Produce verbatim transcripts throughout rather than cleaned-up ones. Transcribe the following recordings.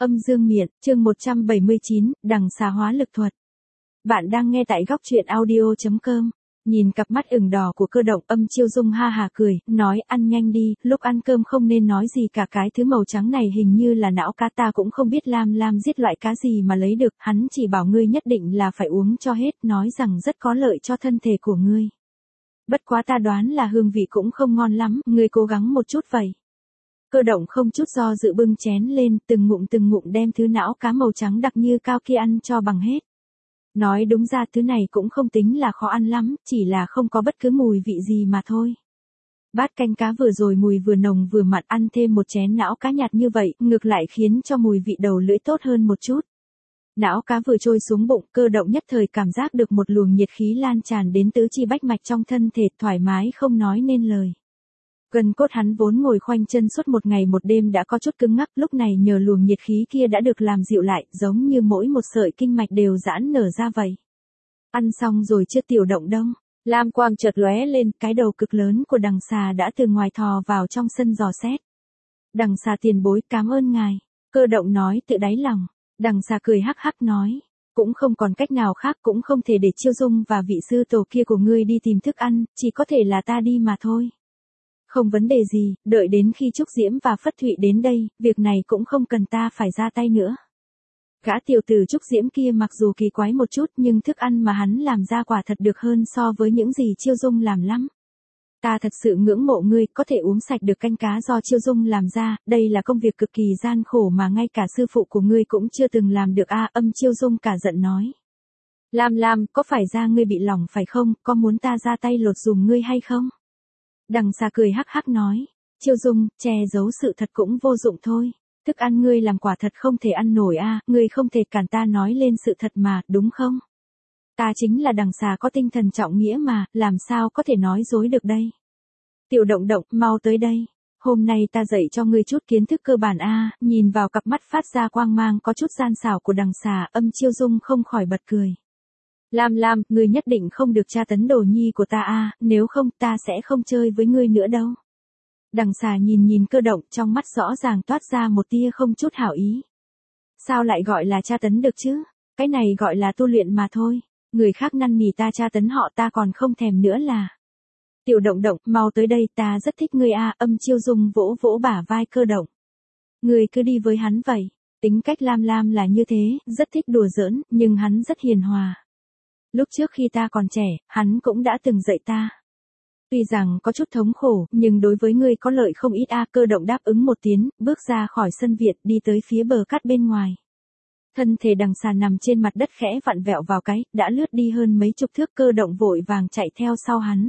Âm dương miện, chương một trăm bảy mươi chín, đằng xà hóa lực thuật. Bạn đang nghe tại góc truyện audio chấm com. Nhìn cặp mắt ửng đỏ của Cơ Động, Âm Chiêu Dung ha hà cười, nói ăn nhanh đi, lúc ăn cơm không nên nói gì cả, cái thứ màu trắng này hình như là não cá, ta cũng không biết Lam Lam giết loại cá gì mà lấy được, hắn chỉ bảo ngươi nhất định là phải uống cho hết, nói rằng rất có lợi cho thân thể của ngươi. Bất quá ta đoán là hương vị cũng không ngon lắm, ngươi cố gắng một chút vậy. Cơ Động không chút do dự bưng chén lên, từng ngụm từng ngụm đem thứ não cá màu trắng đặc như cao kia ăn cho bằng hết. Nói đúng ra thứ này cũng không tính là khó ăn lắm, chỉ là không có bất cứ mùi vị gì mà thôi. Bát canh cá vừa rồi mùi vừa nồng vừa mặn, ăn thêm một chén não cá nhạt như vậy, ngược lại khiến cho mùi vị đầu lưỡi tốt hơn một chút. Não cá vừa trôi xuống bụng, Cơ Động nhất thời cảm giác được một luồng nhiệt khí lan tràn đến tứ chi bách mạch trong thân thể, thoải mái không nói nên lời. Gân cốt hắn vốn ngồi khoanh chân suốt một ngày một đêm đã có chút cứng ngắc, lúc này nhờ luồng nhiệt khí kia đã được làm dịu lại, giống như mỗi một sợi kinh mạch đều giãn nở ra vậy. Ăn xong rồi chưa Tiểu Động Đông? Lam quang chợt lóe lên, cái đầu cực lớn của đằng xà đã từ ngoài thò vào trong sân dò xét. Đằng xà tiền bối, cảm ơn ngài. Cơ Động nói tự đáy lòng. Đằng xà cười hắc hắc nói. Cũng không còn cách nào khác, cũng không thể để Chiêu Dung và vị sư tổ kia của ngươi đi tìm thức ăn, chỉ có thể là ta đi mà thôi. Không vấn đề gì, đợi đến khi Trúc Diễm và Phất Thụy đến đây, việc này cũng không cần ta phải ra tay nữa. Gã tiểu tử Trúc Diễm kia mặc dù kỳ quái một chút nhưng thức ăn mà hắn làm ra quả thật được hơn so với những gì Chiêu Dung làm lắm. Ta thật sự ngưỡng mộ ngươi, có thể uống sạch được canh cá do Chiêu Dung làm ra, đây là công việc cực kỳ gian khổ mà ngay cả sư phụ của ngươi cũng chưa từng làm được a. À, Âm Chiêu Dung cả giận nói. Lam Lam, có phải da ngươi bị lỏng phải không, có muốn ta ra tay lột dùm ngươi hay không? Đằng xà cười hắc hắc nói, Chiêu Dung, che giấu sự thật cũng vô dụng thôi. Thức ăn ngươi làm quả thật không thể ăn nổi a, à, ngươi không thể cản ta nói lên sự thật mà, đúng không? Ta chính là đằng xà có tinh thần trọng nghĩa mà, làm sao có thể nói dối được đây? Tiểu Động Động, mau tới đây. Hôm nay ta dạy cho ngươi chút kiến thức cơ bản a. À, nhìn vào cặp mắt phát ra quang mang có chút gian xảo của đằng xà, Âm Chiêu Dung không khỏi bật cười. Lam Lam, ngươi nhất định không được tra tấn đồ nhi của ta a, à, nếu không ta sẽ không chơi với ngươi nữa đâu. Đằng xà nhìn nhìn Cơ Động, trong mắt rõ ràng toát ra một tia không chút hảo ý. Sao lại gọi là tra tấn được chứ? Cái này gọi là tu luyện mà thôi. Người khác năn nỉ ta tra tấn họ ta còn không thèm nữa là. Tiểu Động Động, mau tới đây, ta rất thích ngươi a. À, Âm Chiêu Dung vỗ vỗ bả vai Cơ Động. Ngươi cứ đi với hắn vậy. Tính cách Lam Lam là như thế, rất thích đùa giỡn, nhưng hắn rất hiền hòa. Lúc trước khi ta còn trẻ, hắn cũng đã từng dạy ta. Tuy rằng có chút thống khổ, nhưng đối với ngươi có lợi không ít a. À, Cơ Động đáp ứng một tiếng, bước ra khỏi sân viện, đi tới phía bờ cát bên ngoài. Thân thể đằng xà nằm trên mặt đất khẽ vặn vẹo vào cái, đã lướt đi hơn mấy chục thước. Cơ Động vội vàng chạy theo sau hắn.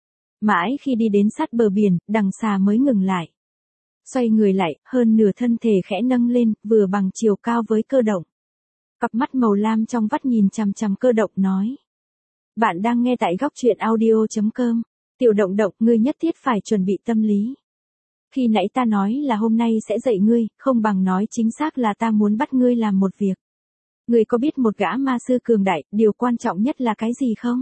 Mãi khi đi đến sát bờ biển, đằng xà mới ngừng lại. Xoay người lại, hơn nửa thân thể khẽ nâng lên, vừa bằng chiều cao với Cơ Động. Cặp mắt màu lam trong vắt nhìn chằm chằm Cơ Động nói. Bạn đang nghe tại góc truyện audio chấm com. Tiểu Động Động, ngươi nhất thiết phải chuẩn bị tâm lý. Khi nãy ta nói là hôm nay sẽ dạy ngươi, không bằng nói chính xác là ta muốn bắt ngươi làm một việc. Ngươi có biết một gã ma sư cường đại, điều quan trọng nhất là cái gì không?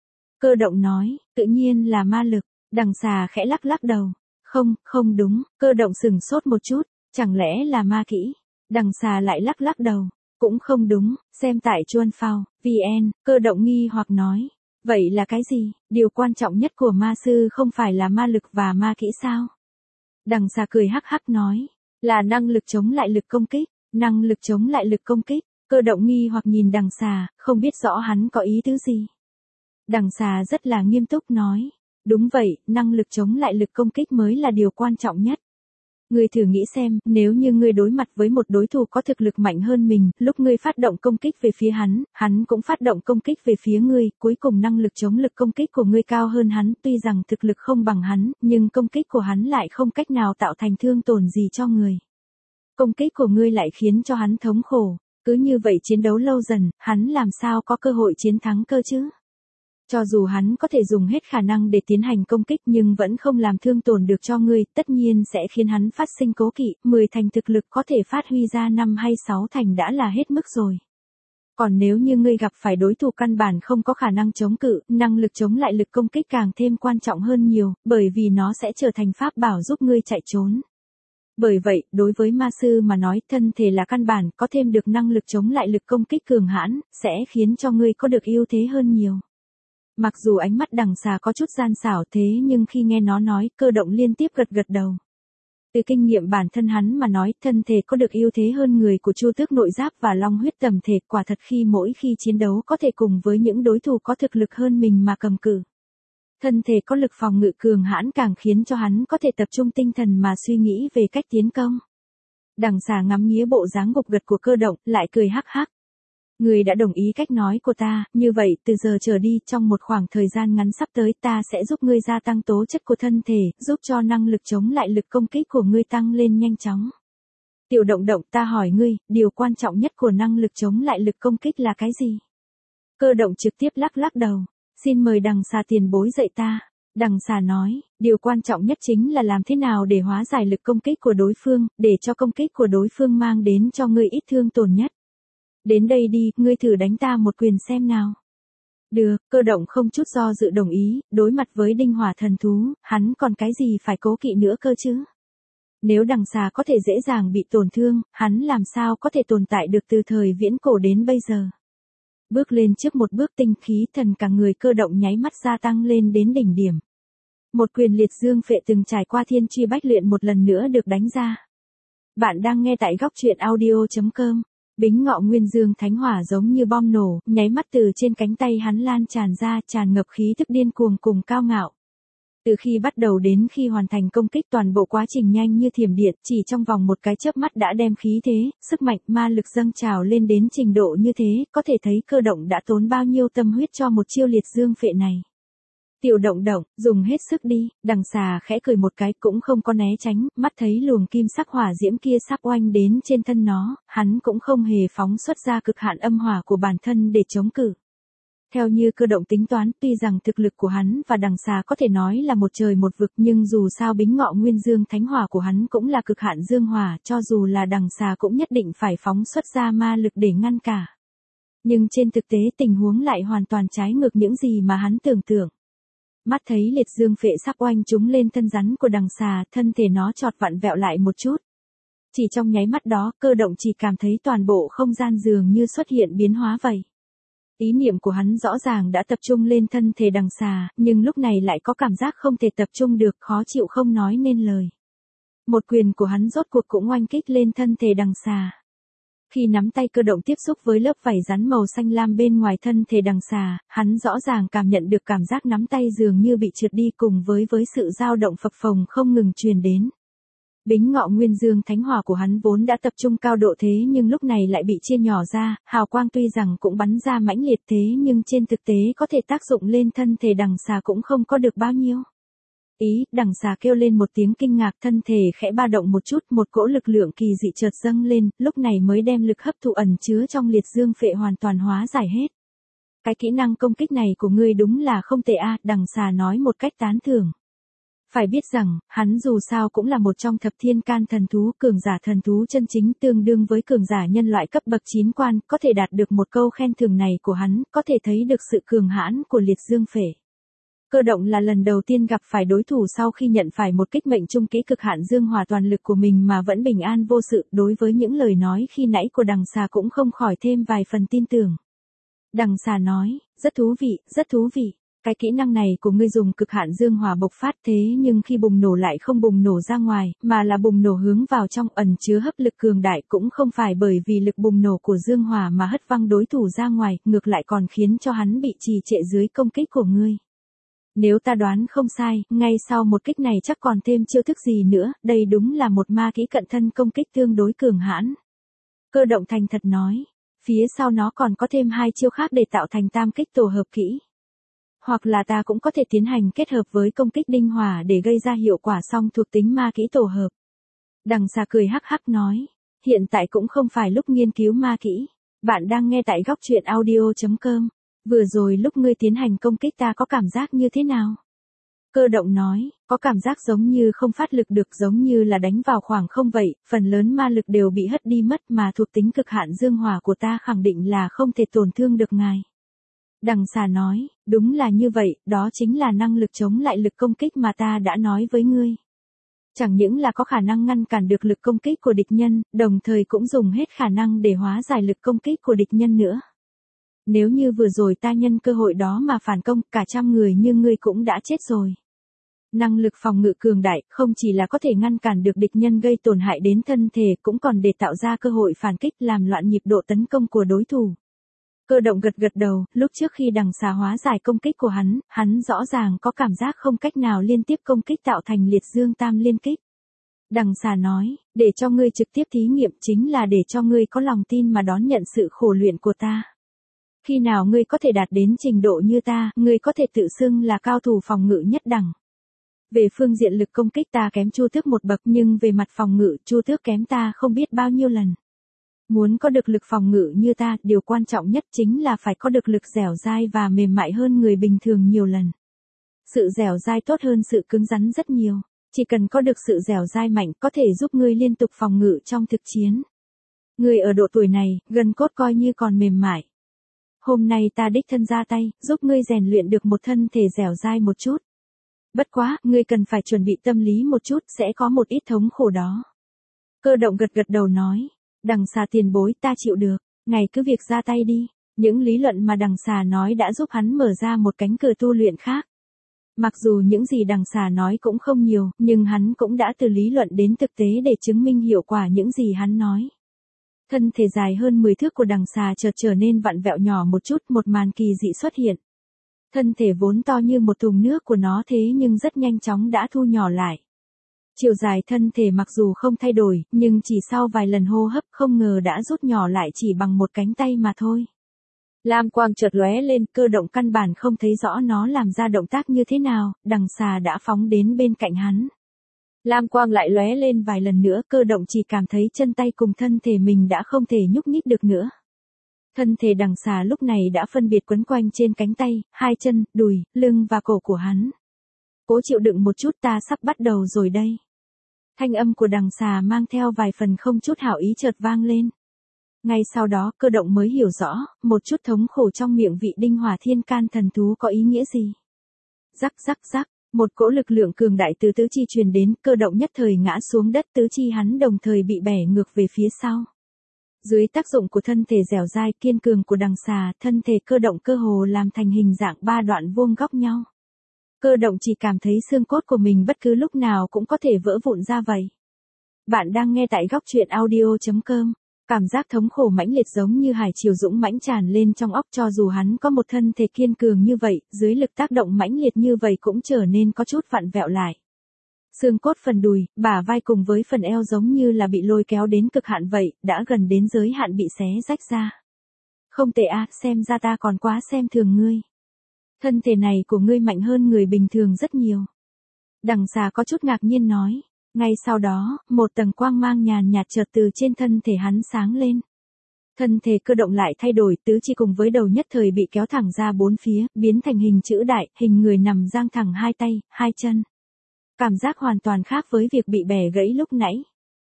Cơ Động nói, tự nhiên là ma lực. Đằng xà khẽ lắc lắc đầu. Không, không đúng. Cơ Động sừng sốt một chút, chẳng lẽ là ma kỹ? Đằng xà lại lắc lắc đầu. Cũng không đúng, xem tại Chuan Phao, vn, Cơ Động nghi hoặc nói. Vậy là cái gì? Điều quan trọng nhất của ma sư không phải là ma lực và ma kỹ sao? Đằng xà cười hắc hắc nói. Là năng lực chống lại lực công kích. Năng lực chống lại lực công kích. Cơ Động nghi hoặc nhìn đằng xà, không biết rõ hắn có ý tứ gì. Đằng xà rất là nghiêm túc nói. Đúng vậy, năng lực chống lại lực công kích mới là điều quan trọng nhất. Ngươi thử nghĩ xem, nếu như ngươi đối mặt với một đối thủ có thực lực mạnh hơn mình, lúc ngươi phát động công kích về phía hắn, hắn cũng phát động công kích về phía ngươi, cuối cùng năng lực chống lực công kích của ngươi cao hơn hắn, tuy rằng thực lực không bằng hắn, nhưng công kích của hắn lại không cách nào tạo thành thương tổn gì cho người. Công kích của ngươi lại khiến cho hắn thống khổ, cứ như vậy chiến đấu lâu dần, hắn làm sao có cơ hội chiến thắng cơ chứ? Cho dù hắn có thể dùng hết khả năng để tiến hành công kích nhưng vẫn không làm thương tổn được cho ngươi, tất nhiên sẽ khiến hắn phát sinh cố kỵ, mười thành thực lực có thể phát huy ra năm hay sáu thành đã là hết mức rồi. Còn nếu như ngươi gặp phải đối thủ căn bản không có khả năng chống cự, năng lực chống lại lực công kích càng thêm quan trọng hơn nhiều, bởi vì nó sẽ trở thành pháp bảo giúp ngươi chạy trốn. Bởi vậy, đối với ma sư mà nói thân thể là căn bản, có thêm được năng lực chống lại lực công kích cường hãn, sẽ khiến cho ngươi có được ưu thế hơn nhiều. Mặc dù ánh mắt đằng xà có chút gian xảo thế nhưng khi nghe nó nói, Cơ Động liên tiếp gật gật đầu. Từ kinh nghiệm bản thân hắn mà nói, thân thể có được ưu thế hơn người của Chu Tước nội giáp và Long huyết tầm thể, quả thật khi mỗi khi chiến đấu có thể cùng với những đối thủ có thực lực hơn mình mà cầm cự. Thân thể có lực phòng ngự cường hãn càng khiến cho hắn có thể tập trung tinh thần mà suy nghĩ về cách tiến công. Đằng xà ngắm nghía bộ dáng gục gật của Cơ Động, lại cười hắc hắc. Người đã đồng ý cách nói của ta, như vậy từ giờ trở đi trong một khoảng thời gian ngắn sắp tới ta sẽ giúp ngươi gia tăng tố chất của thân thể, giúp cho năng lực chống lại lực công kích của ngươi tăng lên nhanh chóng. Tiểu Động Động, ta hỏi ngươi, điều quan trọng nhất của năng lực chống lại lực công kích là cái gì? Cơ Động trực tiếp lắc lắc đầu. Xin mời đằng xà tiền bối dạy ta. Đằng xà nói, điều quan trọng nhất chính là làm thế nào để hóa giải lực công kích của đối phương, để cho công kích của đối phương mang đến cho ngươi ít thương tổn nhất. Đến đây đi, ngươi thử đánh ta một quyền xem nào. Được, Cơ Động không chút do dự đồng ý, đối mặt với đinh hỏa thần thú, hắn còn cái gì phải cố kỵ nữa cơ chứ? Nếu đằng xà có thể dễ dàng bị tổn thương, hắn làm sao có thể tồn tại được từ thời viễn cổ đến bây giờ? Bước lên trước một bước tinh khí thần cả người Cơ Động nháy mắt gia tăng lên đến đỉnh điểm. Một quyền liệt dương phệ từng trải qua thiên truy bách luyện một lần nữa được đánh ra. Bạn đang nghe tại góc truyện audio chấm com. Bính ngọ nguyên dương thánh hỏa giống như bom nổ, nháy mắt từ trên cánh tay hắn lan tràn ra, tràn ngập khí thức điên cuồng cùng cao ngạo. Từ khi bắt đầu đến khi hoàn thành công kích toàn bộ quá trình nhanh như thiểm điện, chỉ trong vòng một cái chớp mắt đã đem khí thế, sức mạnh, ma lực dâng trào lên đến trình độ như thế, có thể thấy Cơ Động đã tốn bao nhiêu tâm huyết cho một chiêu liệt dương phệ này. Tiểu Động Động, dùng hết sức đi, đằng xà khẽ cười một cái cũng không có né tránh, mắt thấy luồng kim sắc hỏa diễm kia sắp oanh đến trên thân nó, hắn cũng không hề phóng xuất ra cực hạn âm hỏa của bản thân để chống cự. Theo như Cơ Động tính toán, tuy rằng thực lực của hắn và đằng xà có thể nói là một trời một vực nhưng dù sao bính ngọ nguyên dương thánh hỏa của hắn cũng là cực hạn dương hỏa, cho dù là đằng xà cũng nhất định phải phóng xuất ra ma lực để ngăn cả. Nhưng trên thực tế tình huống lại hoàn toàn trái ngược những gì mà hắn tưởng tượng. Mắt thấy liệt dương phệ sắp oanh chúng lên thân rắn của đằng xà, thân thể nó chọt vặn vẹo lại một chút. Chỉ trong nháy mắt đó, Cơ Động chỉ cảm thấy toàn bộ không gian dường như xuất hiện biến hóa vậy. Ý niệm của hắn rõ ràng đã tập trung lên thân thể đằng xà, nhưng lúc này lại có cảm giác không thể tập trung được, khó chịu không nói nên lời. Một quyền của hắn rốt cuộc cũng oanh kích lên thân thể đằng xà. Khi nắm tay Cơ Động tiếp xúc với lớp vảy rắn màu xanh lam bên ngoài thân thể đằng xà, hắn rõ ràng cảm nhận được cảm giác nắm tay dường như bị trượt đi cùng với với sự dao động phập phồng không ngừng truyền đến. Bính ngọ nguyên dương thánh hỏa của hắn vốn đã tập trung cao độ thế nhưng lúc này lại bị chia nhỏ ra, hào quang tuy rằng cũng bắn ra mãnh liệt thế nhưng trên thực tế có thể tác dụng lên thân thể đằng xà cũng không có được bao nhiêu. Ý, đằng xà kêu lên một tiếng kinh ngạc, thân thể khẽ ba động một chút, một cỗ lực lượng kỳ dị chợt dâng lên, lúc này mới đem lực hấp thụ ẩn chứa trong liệt dương phệ hoàn toàn hóa giải hết. Cái kỹ năng công kích này của ngươi đúng là không tệ a, đằng xà nói một cách tán thưởng. Phải biết rằng, hắn dù sao cũng là một trong thập thiên can thần thú, cường giả thần thú chân chính tương đương với cường giả nhân loại cấp bậc chín quan, có thể đạt được một câu khen thưởng này của hắn, có thể thấy được sự cường hãn của liệt dương phệ. Cơ Động là lần đầu tiên gặp phải đối thủ sau khi nhận phải một kích mệnh trung kỹ cực hạn dương hỏa toàn lực của mình mà vẫn bình an vô sự, đối với những lời nói khi nãy của đằng xà cũng không khỏi thêm vài phần tin tưởng. Đằng xà nói, rất thú vị, rất thú vị. Cái kỹ năng này của ngươi dùng cực hạn dương hỏa bộc phát thế nhưng khi bùng nổ lại không bùng nổ ra ngoài, mà là bùng nổ hướng vào trong, ẩn chứa hấp lực cường đại, cũng không phải bởi vì lực bùng nổ của dương hỏa mà hất văng đối thủ ra ngoài, ngược lại còn khiến cho hắn bị trì trệ dưới công kích của ngươi. Nếu ta đoán không sai, ngay sau một kích này chắc còn thêm chiêu thức gì nữa, đây đúng là một ma kỹ cận thân công kích tương đối cường hãn. Cơ Động thành thật nói, phía sau nó còn có thêm hai chiêu khác để tạo thành tam kích tổ hợp kỹ. Hoặc là ta cũng có thể tiến hành kết hợp với công kích đinh hỏa để gây ra hiệu quả song thuộc tính ma kỹ tổ hợp. Đằng xà cười hắc hắc nói, hiện tại cũng không phải lúc nghiên cứu ma kỹ. Bạn đang nghe tại góc truyện audio chấm com. Vừa rồi lúc ngươi tiến hành công kích ta có cảm giác như thế nào? Cơ Động nói, có cảm giác giống như không phát lực được, giống như là đánh vào khoảng không vậy, phần lớn ma lực đều bị hất đi mất mà thuộc tính cực hạn dương hỏa của ta khẳng định là không thể tổn thương được ngài. Đằng xà nói, đúng là như vậy, đó chính là năng lực chống lại lực công kích mà ta đã nói với ngươi. Chẳng những là có khả năng ngăn cản được lực công kích của địch nhân, đồng thời cũng dùng hết khả năng để hóa giải lực công kích của địch nhân nữa. Nếu như vừa rồi ta nhân cơ hội đó mà phản công, cả trăm người như ngươi cũng đã chết rồi. Năng lực phòng ngự cường đại, không chỉ là có thể ngăn cản được địch nhân gây tổn hại đến thân thể, cũng còn để tạo ra cơ hội phản kích làm loạn nhịp độ tấn công của đối thủ. Cơ động gật gật đầu, lúc trước khi đằng xà hóa giải công kích của hắn, hắn rõ ràng có cảm giác không cách nào liên tiếp công kích tạo thành liệt dương tam liên kích. Đằng xà nói, để cho ngươi trực tiếp thí nghiệm chính là để cho ngươi có lòng tin mà đón nhận sự khổ luyện của ta. Khi nào ngươi có thể đạt đến trình độ như ta, ngươi có thể tự xưng là cao thủ phòng ngự nhất đẳng. Về phương diện lực công kích ta kém Chu Tước một bậc, nhưng về mặt phòng ngự Chu Tước kém ta không biết bao nhiêu lần. Muốn có được lực phòng ngự như ta, điều quan trọng nhất chính là phải có được lực dẻo dai và mềm mại hơn người bình thường nhiều lần. Sự dẻo dai tốt hơn sự cứng rắn rất nhiều. Chỉ cần có được sự dẻo dai mạnh có thể giúp ngươi liên tục phòng ngự trong thực chiến. Ngươi ở độ tuổi này, gân cốt coi như còn mềm mại. Hôm nay ta đích thân ra tay, giúp ngươi rèn luyện được một thân thể dẻo dai một chút. Bất quá, ngươi cần phải chuẩn bị tâm lý một chút, sẽ có một ít thống khổ đó. Cơ động gật gật đầu nói, đằng xà tiền bối ta chịu được, ngài cứ việc ra tay đi. Những lý luận mà đằng xà nói đã giúp hắn mở ra một cánh cửa tu luyện khác. Mặc dù những gì đằng xà nói cũng không nhiều, nhưng hắn cũng đã từ lý luận đến thực tế để chứng minh hiệu quả những gì hắn nói. Thân thể dài hơn mười thước của đằng xà chợt trở nên vặn vẹo nhỏ một chút, một màn kỳ dị xuất hiện. Thân thể vốn to như một thùng nước của nó thế nhưng rất nhanh chóng đã thu nhỏ lại. Chiều dài thân thể mặc dù không thay đổi, nhưng chỉ sau vài lần hô hấp không ngờ đã rút nhỏ lại chỉ bằng một cánh tay mà thôi. Lam quang chợt lóe lên, cơ động căn bản không thấy rõ nó làm ra động tác như thế nào, đằng xà đã phóng đến bên cạnh hắn. Lam quang lại lóe lên vài lần nữa, cơ động chỉ cảm thấy chân tay cùng thân thể mình đã không thể nhúc nhích được nữa. Thân thể đằng xà lúc này đã phân biệt quấn quanh trên cánh tay, hai chân, đùi, lưng và cổ của hắn. Cố chịu đựng một chút, ta sắp bắt đầu rồi đây. Thanh âm của đằng xà mang theo vài phần không chút hảo ý chợt vang lên. Ngay sau đó, cơ động mới hiểu rõ, một chút thống khổ trong miệng vị đinh hỏa thiên can thần thú có ý nghĩa gì. Rắc rắc rắc, một cỗ lực lượng cường đại từ tứ chi truyền đến, cơ động nhất thời ngã xuống đất, tứ chi hắn đồng thời bị bẻ ngược về phía sau. Dưới tác dụng của thân thể dẻo dai kiên cường của đằng xà, thân thể cơ động cơ hồ làm thành hình dạng ba đoạn vuông góc nhau. Cơ động chỉ cảm thấy xương cốt của mình bất cứ lúc nào cũng có thể vỡ vụn ra vậy. Bạn đang nghe tại góc truyện audio chấm com. Cảm giác thống khổ mãnh liệt giống như hải triều dũng mãnh tràn lên trong óc, cho dù hắn có một thân thể kiên cường như vậy, dưới lực tác động mãnh liệt như vậy cũng trở nên có chút vặn vẹo lại. Xương cốt phần đùi, bả vai cùng với phần eo giống như là bị lôi kéo đến cực hạn vậy, đã gần đến giới hạn bị xé rách ra. Không tệ à, xem ra ta còn quá xem thường ngươi. Thân thể này của ngươi mạnh hơn người bình thường rất nhiều. Đằng xà có chút ngạc nhiên nói. Ngay sau đó, một tầng quang mang nhàn nhạt chợt từ trên thân thể hắn sáng lên. Thân thể cơ động lại thay đổi, tứ chi cùng với đầu nhất thời bị kéo thẳng ra bốn phía, biến thành hình chữ đại, hình người nằm dang thẳng hai tay, hai chân. Cảm giác hoàn toàn khác với việc bị bẻ gãy lúc nãy.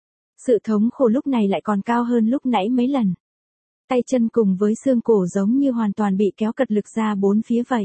Sự thống khổ lúc này lại còn cao hơn lúc nãy mấy lần. Tay chân cùng với xương cổ giống như hoàn toàn bị kéo cật lực ra bốn phía vậy.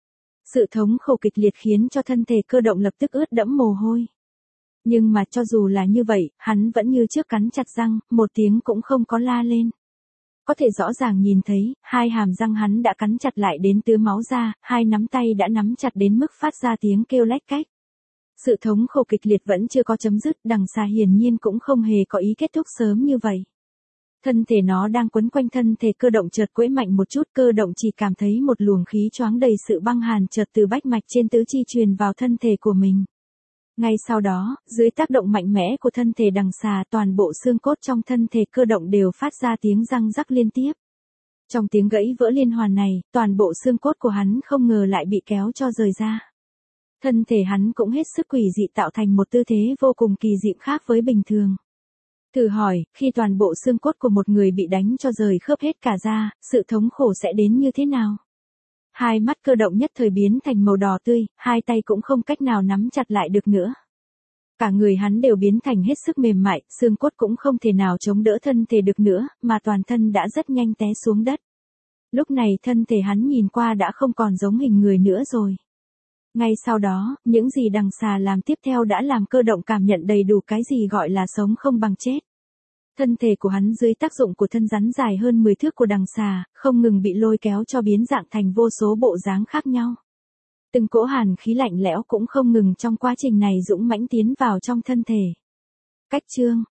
Sự thống khổ kịch liệt khiến cho thân thể cơ động lập tức ướt đẫm mồ hôi. Nhưng mà cho dù là như vậy, hắn vẫn như trước cắn chặt răng, một tiếng cũng không có la lên. Có thể rõ ràng nhìn thấy, hai hàm răng hắn đã cắn chặt lại đến tứ máu ra, hai nắm tay đã nắm chặt đến mức phát ra tiếng kêu lách cách. Sự thống khổ kịch liệt vẫn chưa có chấm dứt, đằng xà hiển nhiên cũng không hề có ý kết thúc sớm như vậy. Thân thể nó đang quấn quanh thân thể cơ động chợt quẫy mạnh một chút, cơ động chỉ cảm thấy một luồng khí choáng đầy sự băng hàn chợt từ bách mạch trên tứ chi truyền vào thân thể của mình. Ngay sau đó, dưới tác động mạnh mẽ của thân thể đằng xà, toàn bộ xương cốt trong thân thể cơ động đều phát ra tiếng răng rắc liên tiếp. Trong tiếng gãy vỡ liên hoàn này, toàn bộ xương cốt của hắn không ngờ lại bị kéo cho rời ra. Thân thể hắn cũng hết sức quỷ dị tạo thành một tư thế vô cùng kỳ dị khác với bình thường. Thử hỏi, khi toàn bộ xương cốt của một người bị đánh cho rời khớp hết cả ra, sự thống khổ sẽ đến như thế nào? Hai mắt cơ động nhất thời biến thành màu đỏ tươi, hai tay cũng không cách nào nắm chặt lại được nữa. Cả người hắn đều biến thành hết sức mềm mại, xương cốt cũng không thể nào chống đỡ thân thể được nữa, mà toàn thân đã rất nhanh té xuống đất. Lúc này thân thể hắn nhìn qua đã không còn giống hình người nữa rồi. Ngay sau đó, những gì đằng xà làm tiếp theo đã làm cơ động cảm nhận đầy đủ cái gì gọi là sống không bằng chết. Thân thể của hắn dưới tác dụng của thân rắn dài hơn mười thước của đằng xà, không ngừng bị lôi kéo cho biến dạng thành vô số bộ dáng khác nhau. Từng cỗ hàn khí lạnh lẽo cũng không ngừng trong quá trình này dũng mãnh tiến vào trong thân thể. Cách chương